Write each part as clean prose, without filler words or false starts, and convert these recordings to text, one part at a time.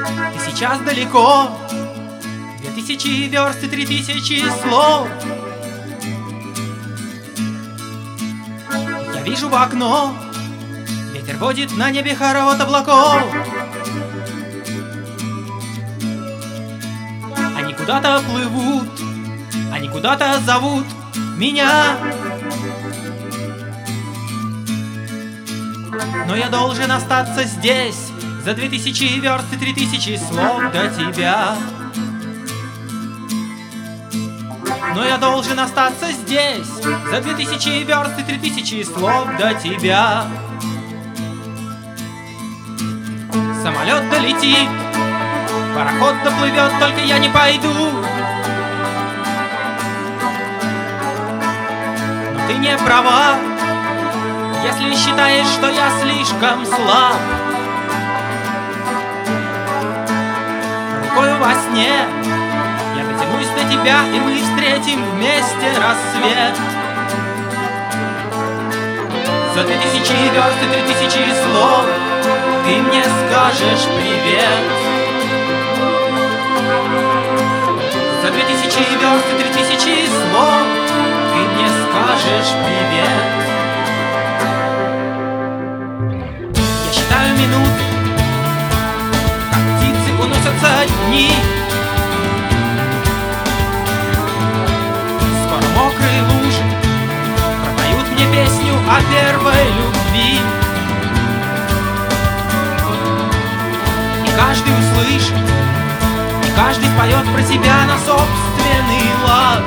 Ты сейчас далеко, 2000 верст и 3000 слов. Я вижу в окно, ветер водит на небе хоровод облаков. Они куда-то плывут, они куда-то зовут меня. Но я должен остаться здесь за 2000 верст и 3000 слов до тебя. Но я должен остаться здесь за 2000 верст и 3000 слов до тебя. Самолет долетит, пароход доплывет, только я не пойду. Но ты не права, если считаешь, что я слишком слаб. Рукою во сне я дотянусь до тебя, и мы встретим вместе рассвет. За 2000 верст и 3000 слов ты мне скажешь привет. За 2000 верст и 3000 слов ты мне скажешь привет. Я считаю минуты, как птицы уносятся дни. Скоро мокрые лужи пропоют мне песню о первой любви. И каждый услышит, и каждый споет про себя на собственный лад.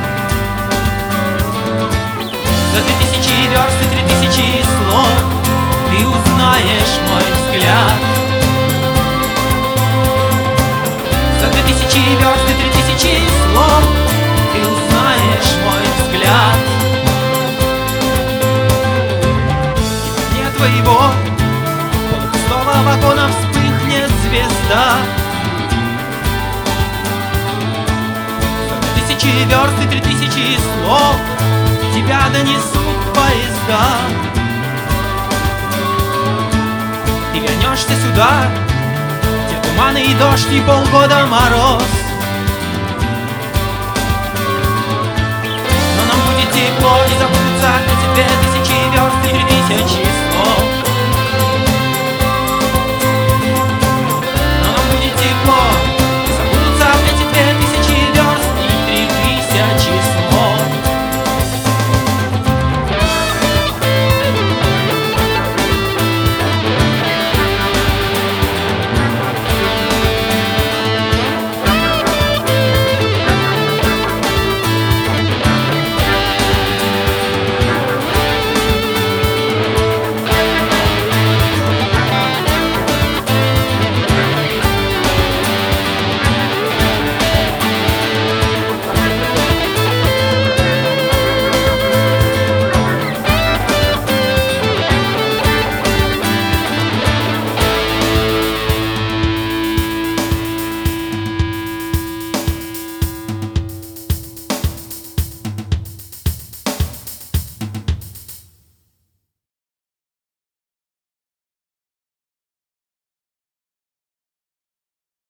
За 2000 верст и 3000 слов ты узнаешь мой взгляд. За 2000 верст и 3000 слов ты узнаешь мой взгляд. И в окне твоего полупустого вагона вспыхнет звезда. За 2000 верст и 3000 слов тебя донесут поезда. Ты вернешься сюда, где туманы и дождь и полгода мороз. Но нам будет тепло, и забудутся эти 2000 верст и 3000 слов.